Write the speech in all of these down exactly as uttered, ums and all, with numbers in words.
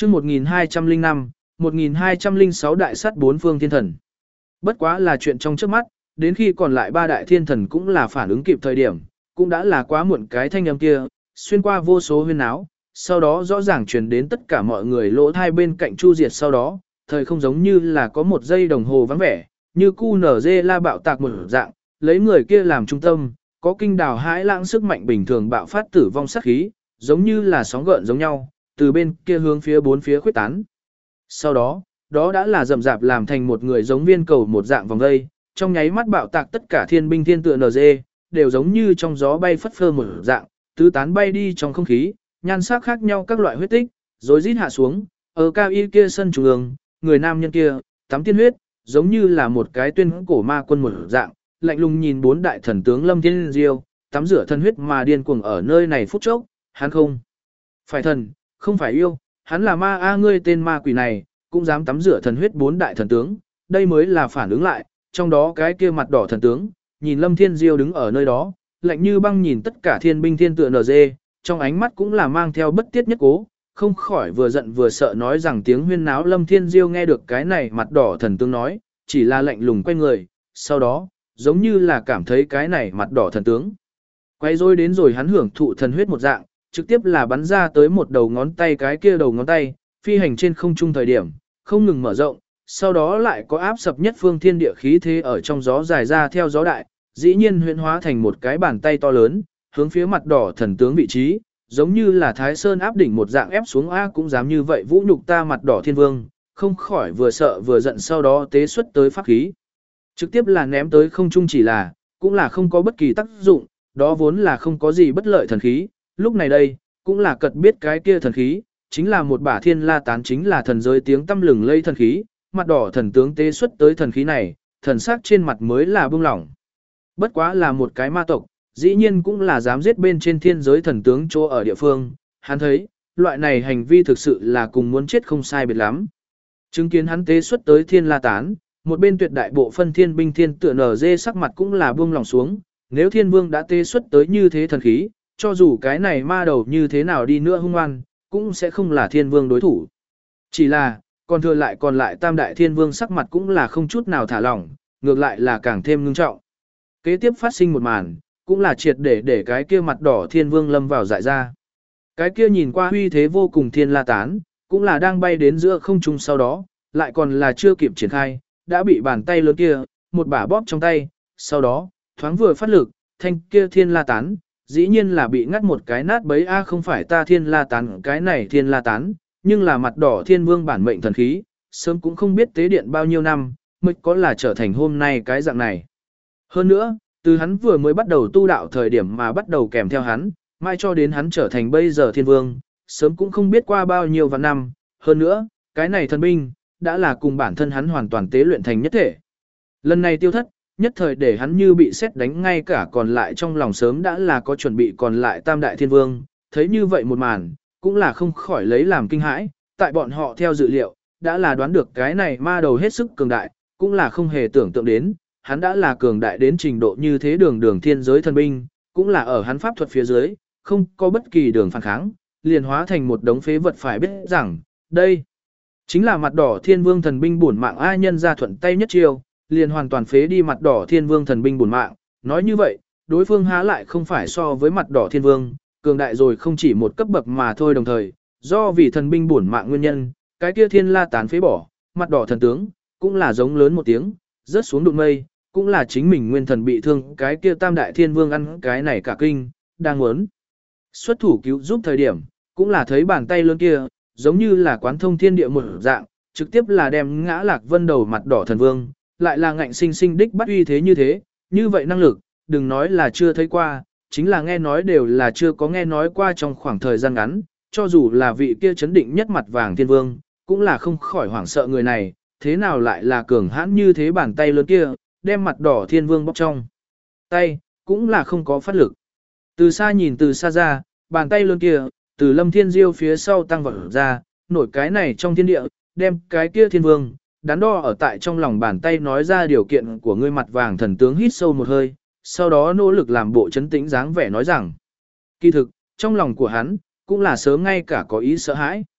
chương một nghìn hai trăm lẻ năm, một nghìn hai trăm lẻ sáu đại sắt bốn phương thiên thần. Bất quá là chuyện trong trước mắt, đến khi còn lại ba đại thiên thần cũng là phản ứng kịp thời điểm, cũng đã là quá muộn. Cái thanh âm kia, xuyên qua vô số huyên áo, sau đó rõ ràng truyền đến tất cả mọi người lỗ thai bên cạnh Chu Diệt. Sau đó, thời không giống như là có một giây đồng hồ vắng vẻ, như cu nở dê la bạo tạc một dạng, lấy người kia làm trung tâm, có kinh đào hãi lãng sức mạnh bình thường bạo phát tử vong sát khí, giống như là sóng gợn giống nhau, từ bên kia hướng phía bốn phía khuếch tán. Sau đó, đó đã là rầm rạp làm thành một người giống viên cầu một dạng vòng dây, trong nháy mắt bạo tạc tất cả thiên binh thiên tựa en giê, đều giống như trong gió bay phất phơ một dạng, tứ tán bay đi trong không khí, nhan sắc khác nhau các loại huyết tích, rồi rít hạ xuống, ở cao y kia sân trung ương, người nam nhân kia, tắm tiên huyết, giống như là một cái tuyên cổ ma quân một dạng, lạnh lùng nhìn bốn đại thần tướng Lâm Thiên Diêu, tắm rửa thân huyết mà điên cuồng ở nơi này phút chốc, hắn không phải thần, không phải yêu, hắn là ma a ngươi tên ma quỷ này, cũng dám tắm rửa thần huyết bốn đại thần tướng, đây mới là phản ứng lại, trong đó cái kia mặt đỏ thần tướng, nhìn Lâm Thiên Diêu đứng ở nơi đó, lạnh như băng nhìn tất cả thiên binh thiên tựa en giê, trong ánh mắt cũng là mang theo bất tiết nhất cố, không khỏi vừa giận vừa sợ nói rằng tiếng huyên náo. Lâm Thiên Diêu nghe được cái này mặt đỏ thần tướng nói, chỉ là lạnh lùng quay người, sau đó, giống như là cảm thấy cái này mặt đỏ thần tướng. Quay rồi đến rồi hắn hưởng thụ thần huyết một dạng, trực tiếp là bắn ra tới một đầu ngón tay, cái kia đầu ngón tay, phi hành trên không trung thời điểm, không ngừng mở rộng, sau đó lại có áp sập nhất phương thiên địa khí thế ở trong gió dài ra theo gió đại, dĩ nhiên huyễn hóa thành một cái bàn tay to lớn, hướng phía mặt đỏ thần tướng vị trí, giống như là Thái Sơn áp đỉnh một dạng ép xuống a cũng dám như vậy vũ nhục ta mặt đỏ thiên vương, không khỏi vừa sợ vừa giận, sau đó tế xuất tới pháp khí. Trực tiếp là ném tới không trung, chỉ là, cũng là không có bất kỳ tác dụng, đó vốn là không có gì bất lợi thần khí, lúc này đây, cũng là cật biết cái kia thần khí, chính là một bả thiên la tán, chính là thần giới tiếng tâm lừng lây thần khí, mặt đỏ thần tướng tế xuất tới thần khí này, thần sắc trên mặt mới là bưng lỏng. Bất quá là một cái ma tộc, dĩ nhiên cũng là dám giết bên trên thiên giới thần tướng chỗ ở địa phương, hắn thấy, loại này hành vi thực sự là cùng muốn chết không sai biệt lắm. Chứng kiến hắn tế xuất tới thiên la tán, một bên tuyệt đại bộ phân thiên binh thiên tựa en giê sắc mặt cũng là buông lòng xuống, nếu thiên vương đã tế xuất tới như thế thần khí, cho dù cái này ma đầu như thế nào đi nữa hung ngoan, cũng sẽ không là thiên vương đối thủ. Chỉ là, còn thừa lại còn lại tam đại thiên vương sắc mặt cũng là không chút nào thả lỏng, ngược lại là càng thêm ngưng trọng. Kế tiếp phát sinh một màn, cũng là triệt để để cái kia mặt đỏ thiên vương lâm vào dại ra. Cái kia nhìn qua huy thế vô cùng thiên la tán, cũng là đang bay đến giữa không trung, sau đó, lại còn là chưa kịp triển khai, đã bị bàn tay lớn kia, một bả bóp trong tay, sau đó, thoáng vừa phát lực, thanh kia thiên la tán, dĩ nhiên là bị ngắt một cái nát bấy a không phải ta thiên la tán, cái này thiên la tán, nhưng là mặt đỏ thiên vương bản mệnh thần khí, sớm cũng không biết tế điện bao nhiêu năm, mới có là trở thành hôm nay cái dạng này. Hơn nữa, từ hắn vừa mới bắt đầu tu đạo thời điểm mà bắt đầu kèm theo hắn, mai cho đến hắn trở thành bây giờ thiên vương, sớm cũng không biết qua bao nhiêu vạn năm, hơn nữa, cái này thần binh, đã là cùng bản thân hắn hoàn toàn tế luyện thành nhất thể. Lần này tiêu thất, nhất thời để hắn như bị sét đánh, ngay cả còn lại trong lòng sớm đã là có chuẩn bị còn lại tam đại thiên vương, thấy như vậy một màn, cũng là không khỏi lấy làm kinh hãi, tại bọn họ theo dự liệu, đã là đoán được cái này ma đầu hết sức cường đại, cũng là không hề tưởng tượng đến, hắn đã là cường đại đến trình độ như thế. Đường đường thiên giới thần binh, cũng là ở hắn pháp thuật phía dưới, không có bất kỳ đường phản kháng, liền hóa thành một đống phế vật. Phải biết rằng, đây chính là mặt đỏ thiên vương thần binh bổn mạng ai, nhân ra thuận tay nhất chiêu, liền hoàn toàn phế đi mặt đỏ thiên vương thần binh bổn mạng. Nói như vậy, đối phương há lại không phải so với mặt đỏ thiên vương, cường đại rồi không chỉ một cấp bậc mà thôi. Đồng thời, do vì thần binh bổn mạng nguyên nhân, cái kia thiên la tán phế bỏ, mặt đỏ thần tướng, cũng là giống lớn một tiếng, rớt xuống đụng mây, cũng là chính mình nguyên thần bị thương, cái kia tam đại thiên vương ăn cái này cả kinh, đang muốn xuất thủ cứu giúp thời điểm, cũng là thấy bàn tay lớn kia, giống như là quán thông thiên địa một dạng, trực tiếp là đem ngã Lạc Vân đầu mặt đỏ thần vương, lại là ngạnh sinh sinh đích bắt uy thế như thế, như vậy năng lực, đừng nói là chưa thấy qua, chính là nghe nói đều là chưa có nghe nói qua trong khoảng thời gian ngắn, cho dù là vị kia chấn định nhất mặt vàng thiên vương, cũng là không khỏi hoảng sợ người này, thế nào lại là cường hãn như thế. Bàn tay lớn kia, đem mặt đỏ thiên vương bóp trong tay, cũng là không có phát lực. Từ xa nhìn từ xa ra, bàn tay lớn kia, từ Lâm Thiên Diêu phía sau tăng vọt ra, nổi cái này trong thiên địa, đem cái kia thiên vương, đắn đo ở tại trong lòng bàn tay, nói ra điều kiện của ngươi. Mặt vàng thần tướng hít sâu một hơi, sau đó nỗ lực làm bộ chấn tĩnh dáng vẻ nói rằng, kỳ thực, trong lòng của hắn, cũng là sớm ngay cả có ý sợ hãi.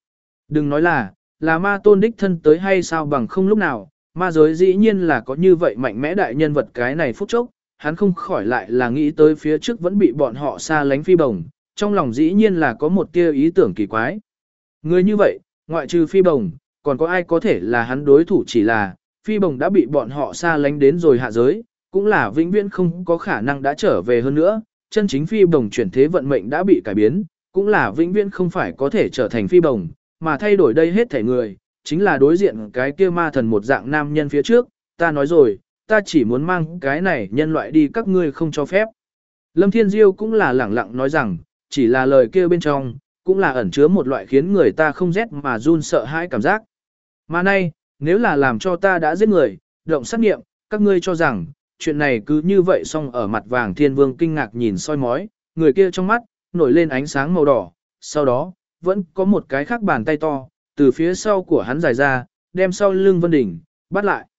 Đừng nói là, là ma tôn đích thân tới hay sao bằng không lúc nào, ma giới dĩ nhiên là có như vậy mạnh mẽ đại nhân vật cái này phút chốc, hắn không khỏi lại là nghĩ tới phía trước vẫn bị bọn họ xa lánh phi bồng, trong lòng dĩ nhiên là có một tia ý tưởng kỳ quái. Người như vậy, ngoại trừ phi bồng, còn có ai có thể là hắn đối thủ chỉ là, phi bồng đã bị bọn họ xa lánh đến rồi hạ giới, cũng là vĩnh viễn không có khả năng đã trở về hơn nữa, chân chính phi bồng chuyển thế vận mệnh đã bị cải biến, cũng là vĩnh viễn không phải có thể trở thành phi bồng, mà thay đổi đây hết thể người, chính là đối diện cái kia ma thần một dạng nam nhân phía trước, ta nói rồi, ta chỉ muốn mang cái này nhân loại đi các ngươi không cho phép. Lâm Thiên Diêu cũng là lẳng lặng nói rằng, chỉ là lời kia bên trong, cũng là ẩn chứa một loại khiến người ta không rét mà run sợ hãi cảm giác. Mà nay, nếu là làm cho ta đã giết người, động sát nghiệm, các ngươi cho rằng, chuyện này cứ như vậy xong ở mặt vàng thiên vương kinh ngạc nhìn soi mói, người kia trong mắt, nổi lên ánh sáng màu đỏ, sau đó, vẫn có một cái khác bàn tay to, từ phía sau của hắn dài ra, đem sau lưng Vân Đỉnh, bắt lại.